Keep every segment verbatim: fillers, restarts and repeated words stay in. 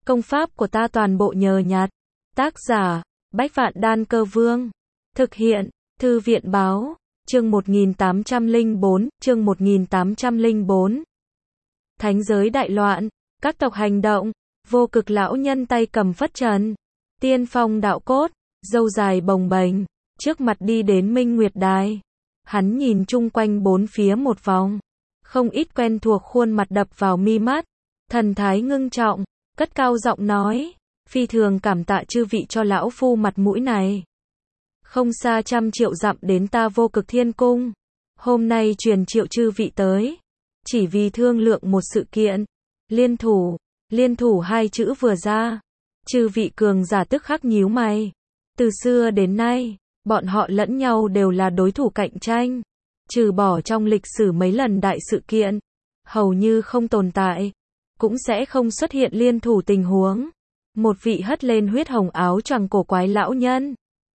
Công pháp của ta toàn bộ nhờ nhặt. Tác giả, Bách Vạn Đan Cơ Vương. Thực hiện, Thư viện Báo. Chương một nghìn tám trăm lẻ bốn, chương một nghìn tám trăm lẻ bốn. Thánh giới đại loạn, các tộc hành động, vô cực lão nhân tay cầm phất trần, tiên phong đạo cốt, râu dài bồng bềnh, trước mặt đi đến Minh Nguyệt Đài. Hắn nhìn chung quanh bốn phía một vòng, không ít quen thuộc khuôn mặt đập vào mi mắt, thần thái ngưng trọng, cất cao giọng nói, phi thường cảm tạ chư vị cho lão phu mặt mũi này. Không xa trăm triệu dặm đến ta Vô Cực Thiên Cung, hôm nay truyền triệu chư vị tới, chỉ vì thương lượng một sự kiện. Liên thủ, liên thủ hai chữ vừa ra, chư vị cường giả tức khắc nhíu mày. Từ xưa đến nay, bọn họ lẫn nhau đều là đối thủ cạnh tranh, trừ bỏ trong lịch sử mấy lần đại sự kiện, hầu như không tồn tại, cũng sẽ không xuất hiện liên thủ tình huống. Một vị hất lên huyết hồng áo choàng cổ quái lão nhân,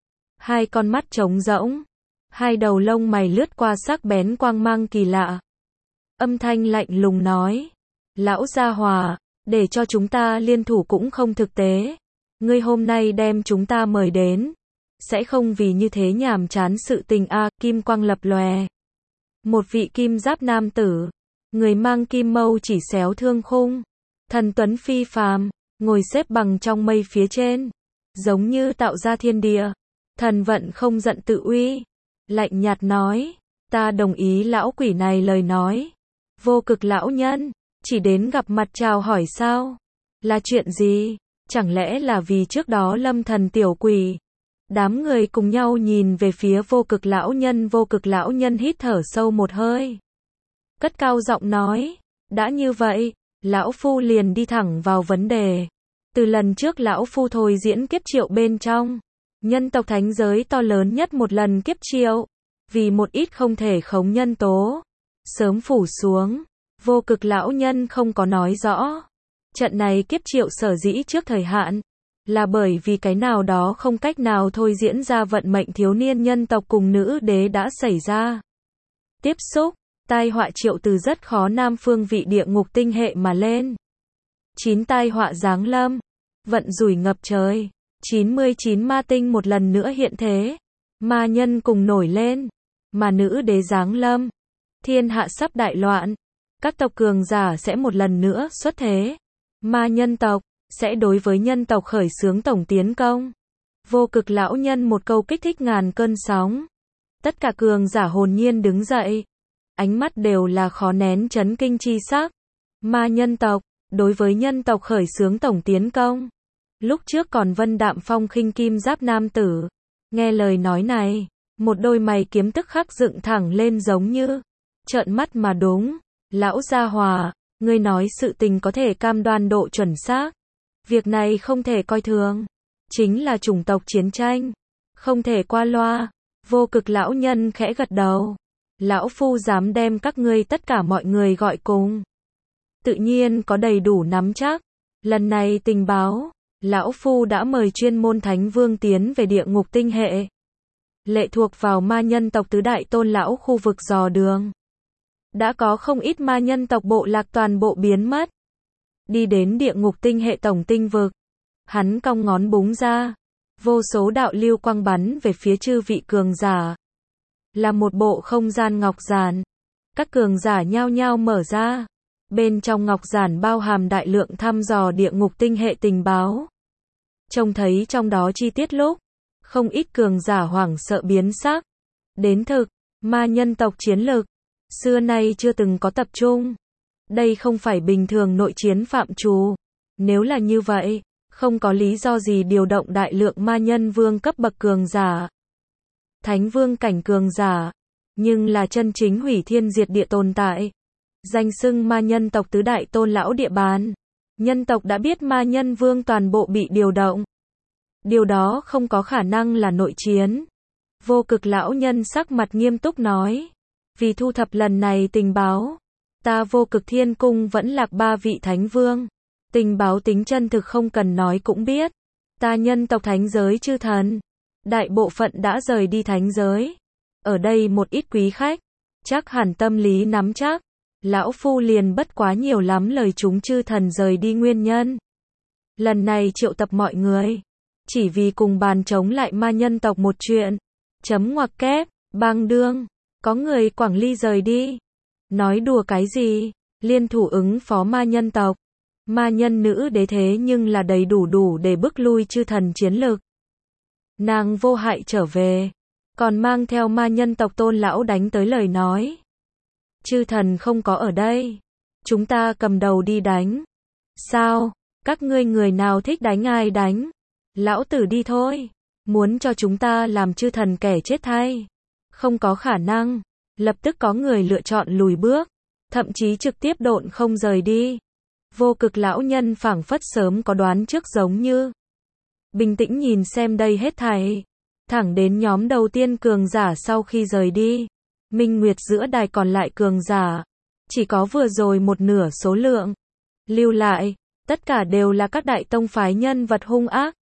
hai con mắt trống rỗng, hai đầu lông mày lướt qua sắc bén quang mang kỳ lạ. Âm thanh lạnh lùng nói, lão gia hòa, để cho chúng ta liên thủ cũng không thực tế. Ngươi hôm nay đem chúng ta mời đến, sẽ không vì như thế nhàm chán sự tình a. À, kim quang lập lòe. Một vị kim giáp nam tử, người mang kim mâu chỉ xéo thương khung, thần tuấn phi phàm, ngồi xếp bằng trong mây phía trên, giống như tạo ra thiên địa. Thần vận không giận tự uy, lạnh nhạt nói, ta đồng ý lão quỷ này lời nói. Vô Cực lão nhân, chỉ đến gặp mặt chào hỏi sao? Là chuyện gì? Chẳng lẽ là vì trước đó Lâm Thần tiểu quỷ? Đám người cùng nhau nhìn về phía Vô Cực lão nhân. Vô Cực lão nhân hít thở sâu một hơi, cất cao giọng nói, đã như vậy, lão phu liền đi thẳng vào vấn đề. Từ lần trước lão phu thôi diễn kiếp triệu bên trong, nhân tộc thánh giới to lớn nhất một lần kiếp triệu, vì một ít không thể khống nhân tố, sớm phủ xuống. Vô Cực lão nhân không có nói rõ, trận này kiếp triệu sở dĩ trước thời hạn, là bởi vì cái nào đó không cách nào thôi diễn ra vận mệnh thiếu niên nhân tộc cùng nữ đế đã xảy ra. Tiếp xúc, tai họa triệu từ rất khó nam phương vị địa ngục tinh hệ mà lên. Chín tai họa giáng lâm, vận rủi ngập trời, chín mươi chín ma tinh một lần nữa hiện thế, ma nhân cùng nổi lên, mà nữ đế giáng lâm, thiên hạ sắp đại loạn, các tộc cường giả sẽ một lần nữa xuất thế, ma nhân tộc sẽ đối với nhân tộc khởi xướng tổng tiến công. Vô Cực lão nhân một câu kích thích ngàn cơn sóng, tất cả cường giả hồn nhiên đứng dậy, ánh mắt đều là khó nén chấn kinh chi sắc. Ma nhân tộc đối với nhân tộc khởi xướng tổng tiến công. Lúc trước còn vân đạm phong khinh kim giáp nam tử, nghe lời nói này, một đôi mày kiếm tức khắc dựng thẳng lên giống như trợn mắt mà đúng. Lão gia hòa, ngươi nói sự tình có thể cam đoan độ chuẩn xác, việc này không thể coi thường, chính là chủng tộc chiến tranh, không thể qua loa. Vô Cực lão nhân khẽ gật đầu, lão phu dám đem các ngươi tất cả mọi người gọi cùng, tự nhiên có đầy đủ nắm chắc. Lần này tình báo, lão phu đã mời chuyên môn thánh vương tiến về địa ngục tinh hệ, lệ thuộc vào ma nhân tộc tứ đại tôn lão khu vực dò đường. Đã có không ít ma nhân tộc bộ lạc toàn bộ biến mất, đi đến địa ngục tinh hệ tổng tinh vực. Hắn cong ngón búng ra, vô số đạo lưu quang bắn về phía chư vị cường giả, là một bộ không gian ngọc giản. Các cường giả nhao nhao mở ra, bên trong ngọc giản bao hàm đại lượng thăm dò địa ngục tinh hệ tình báo. Trông thấy trong đó chi tiết lúc, không ít cường giả hoảng sợ biến sắc. Đến thực, ma nhân tộc chiến lực xưa nay chưa từng có tập trung. Đây không phải bình thường nội chiến phạm trù. Nếu là như vậy, không có lý do gì điều động đại lượng ma nhân vương cấp bậc cường giả, thánh vương cảnh cường giả, nhưng là chân chính hủy thiên diệt địa tồn tại. Danh xưng ma nhân tộc tứ đại tôn lão địa bàn. Nhân tộc đã biết ma nhân vương toàn bộ bị điều động. Điều đó không có khả năng là nội chiến. Vô Cực lão nhân sắc mặt nghiêm túc nói, vì thu thập lần này tình báo, ta Vô Cực Thiên Cung vẫn lạc ba vị thánh vương. Tình báo tính chân thực không cần nói cũng biết. Ta nhân tộc thánh giới chư thần, đại bộ phận đã rời đi thánh giới. Ở đây một ít quý khách, chắc hẳn tâm lý nắm chắc. Lão phu liền bất quá nhiều lắm lời chúng chư thần rời đi nguyên nhân. lần này triệu tập mọi người, chỉ vì cùng bàn chống lại ma nhân tộc một chuyện. Chấm ngoặc kép, bang đương, có người Quảng Ly rời đi. Nói đùa cái gì, liên thủ ứng phó ma nhân tộc. Ma nhân nữ đế thế nhưng là đầy đủ đủ để bức lui chư thần chiến lực. Nàng vô hại trở về, còn mang theo ma nhân tộc Tôn lão đánh tới lời nói. Chư thần không có ở đây, chúng ta cầm đầu đi đánh. Sao, các ngươi người nào thích đánh ai đánh? Lão tử đi thôi, muốn cho chúng ta làm chư thần kẻ chết thay. Không có khả năng, lập tức có người lựa chọn lùi bước, thậm chí trực tiếp độn không rời đi. Vô Cực lão nhân phảng phất sớm có đoán trước giống như. Bình tĩnh nhìn xem đây hết thảy, thẳng đến nhóm đầu tiên cường giả sau khi rời đi. Minh Nguyệt giữa đài còn lại cường giả, chỉ có vừa rồi một nửa số lượng. Lưu lại, tất cả đều là các đại tông phái nhân vật hung ác.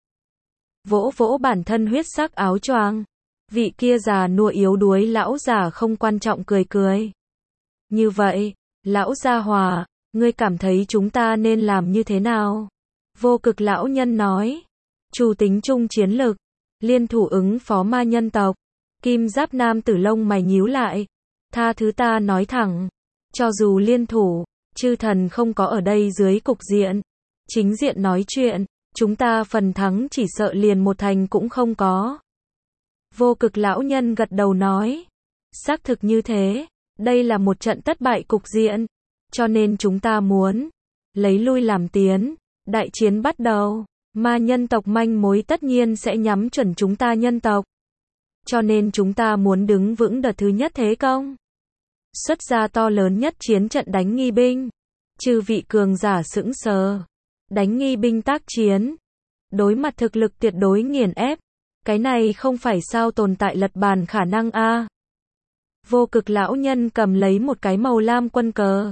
Vỗ vỗ bản thân huyết sắc áo choàng, vị kia già nua yếu đuối lão già không quan trọng cười cười. Như vậy, lão gia hòa, ngươi cảm thấy chúng ta nên làm như thế nào? Vô Cực lão nhân nói, chủ tính chung chiến lực, liên thủ ứng phó ma nhân tộc. Kim giáp nam tử lông mày nhíu lại, tha thứ ta nói thẳng, cho dù liên thủ, chư thần không có ở đây dưới cục diện, chính diện nói chuyện, chúng ta phần thắng chỉ sợ liền một thành cũng không có. Vô Cực lão nhân gật đầu nói, xác thực như thế, đây là một trận thất bại cục diện, cho nên chúng ta muốn lấy lui làm tiến, đại chiến bắt đầu, ma nhân tộc manh mối tất nhiên sẽ nhắm chuẩn chúng ta nhân tộc. Cho nên chúng ta muốn đứng vững đợt thứ nhất thế công. Xuất ra to lớn nhất chiến trận đánh nghi binh. Chư vị cường giả sững sờ. Đánh nghi binh tác chiến. Đối mặt thực lực tuyệt đối nghiền ép. Cái này không phải sao tồn tại lật bàn khả năng a. À. Vô Cực lão nhân cầm lấy một cái màu lam quân cờ.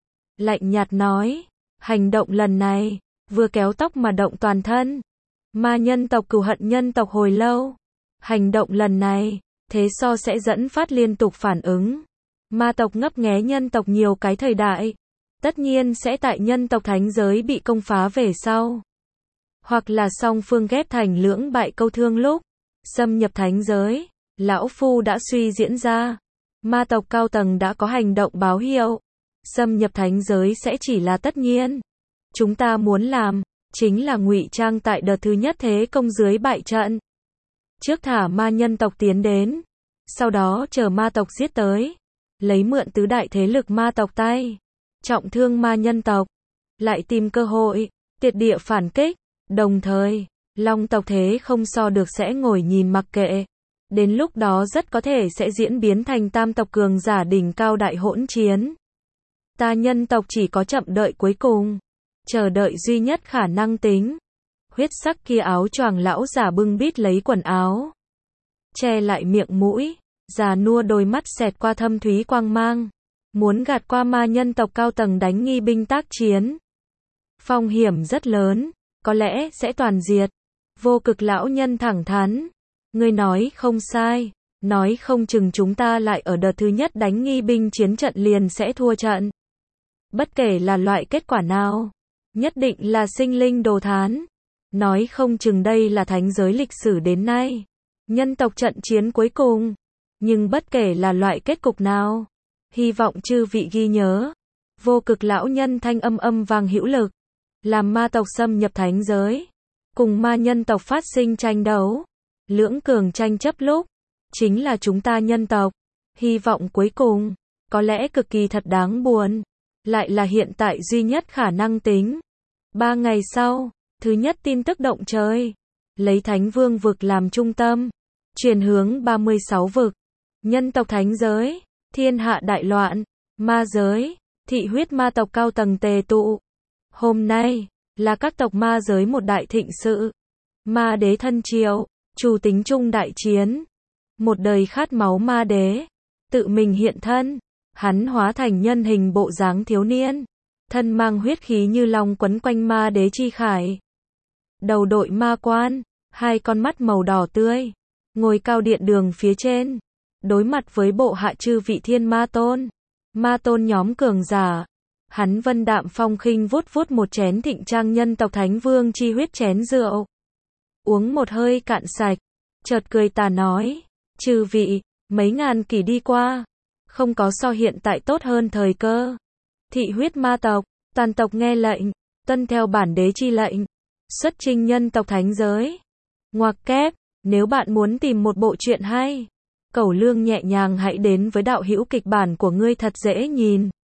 Lạnh nhạt nói. Hành động lần này, vừa kéo tóc mà động toàn thân. Ma nhân tộc cừu hận nhân tộc hồi lâu. Hành động lần này, thế so sẽ dẫn phát liên tục phản ứng. Ma tộc ngấp nghé nhân tộc nhiều cái thời đại. Tất nhiên sẽ tại nhân tộc thánh giới bị công phá về sau. Hoặc là song phương ghép thành lưỡng bại câu thương lúc. Xâm nhập thánh giới, lão phu đã suy diễn ra. Ma tộc cao tầng đã có hành động báo hiệu. Xâm nhập thánh giới sẽ chỉ là tất nhiên. Chúng ta muốn làm, chính là ngụy trang tại đợt thứ nhất thế công dưới bại trận. Trước thả ma nhân tộc tiến đến, sau đó chờ ma tộc giết tới, lấy mượn tứ đại thế lực ma tộc tay, trọng thương ma nhân tộc, lại tìm cơ hội, tiệt địa phản kích, đồng thời, long tộc thế không so được sẽ ngồi nhìn mặc kệ, đến lúc đó rất có thể sẽ diễn biến thành tam tộc cường giả đỉnh cao đại hỗn chiến. Ta nhân tộc chỉ có chậm đợi cuối cùng, chờ đợi duy nhất khả năng tính. Huyết sắc kia áo choàng lão già bưng bít lấy quần áo, che lại miệng mũi, già nua đôi mắt xẹt qua thâm thúy quang mang, muốn gạt qua ma nhân tộc cao tầng đánh nghi binh tác chiến. Phong hiểm rất lớn, có lẽ sẽ toàn diệt. Vô Cực lão nhân thẳng thắn, ngươi nói không sai, nói không chừng chúng ta lại ở đợt thứ nhất đánh nghi binh chiến trận liền sẽ thua trận. Bất kể là loại kết quả nào, nhất định là sinh linh đồ thán. Nói không chừng đây là thánh giới lịch sử đến nay nhân tộc trận chiến cuối cùng. Nhưng bất kể là loại kết cục nào, hy vọng chư vị ghi nhớ. Vô Cực lão nhân thanh âm âm vang hữu lực, làm ma tộc xâm nhập thánh giới, cùng ma nhân tộc phát sinh tranh đấu, lưỡng cường tranh chấp lúc, chính là chúng ta nhân tộc. Hy vọng cuối cùng, có lẽ cực kỳ thật đáng buồn, lại là hiện tại duy nhất khả năng tính. Ba ngày sau, thứ nhất tin tức động trời, lấy Thánh Vương vực làm trung tâm, chuyển hướng ba mươi sáu vực, nhân tộc thánh giới, thiên hạ đại loạn, ma giới, thị huyết ma tộc cao tầng tề tụ. Hôm nay, là các tộc ma giới một đại thịnh sự. Ma đế thân triệu, chủ tính chung đại chiến. Một đời khát máu ma đế, tự mình hiện thân, hắn hóa thành nhân hình bộ dáng thiếu niên, thân mang huyết khí như long quấn quanh ma đế chi khải. Đầu đội ma quan, hai con mắt màu đỏ tươi, ngồi cao điện đường phía trên, đối mặt với bộ hạ chư vị thiên ma tôn. Ma tôn nhóm cường giả, Hắn vân đạm phong khinh vuốt vuốt một chén thịnh trang nhân tộc thánh vương chi huyết chén rượu. Uống một hơi cạn sạch, chợt cười tà nói, chư vị, mấy ngàn kỷ đi qua, không có so hiện tại tốt hơn thời cơ. Thị huyết ma tộc, toàn tộc nghe lệnh, tuân theo bản đế chi lệnh, xuất chinh nhân tộc thánh giới. Ngoặc kép, nếu bạn muốn tìm một bộ truyện hay, cẩu lương nhẹ nhàng hãy đến với đạo hữu kịch bản của ngươi thật dễ nhìn.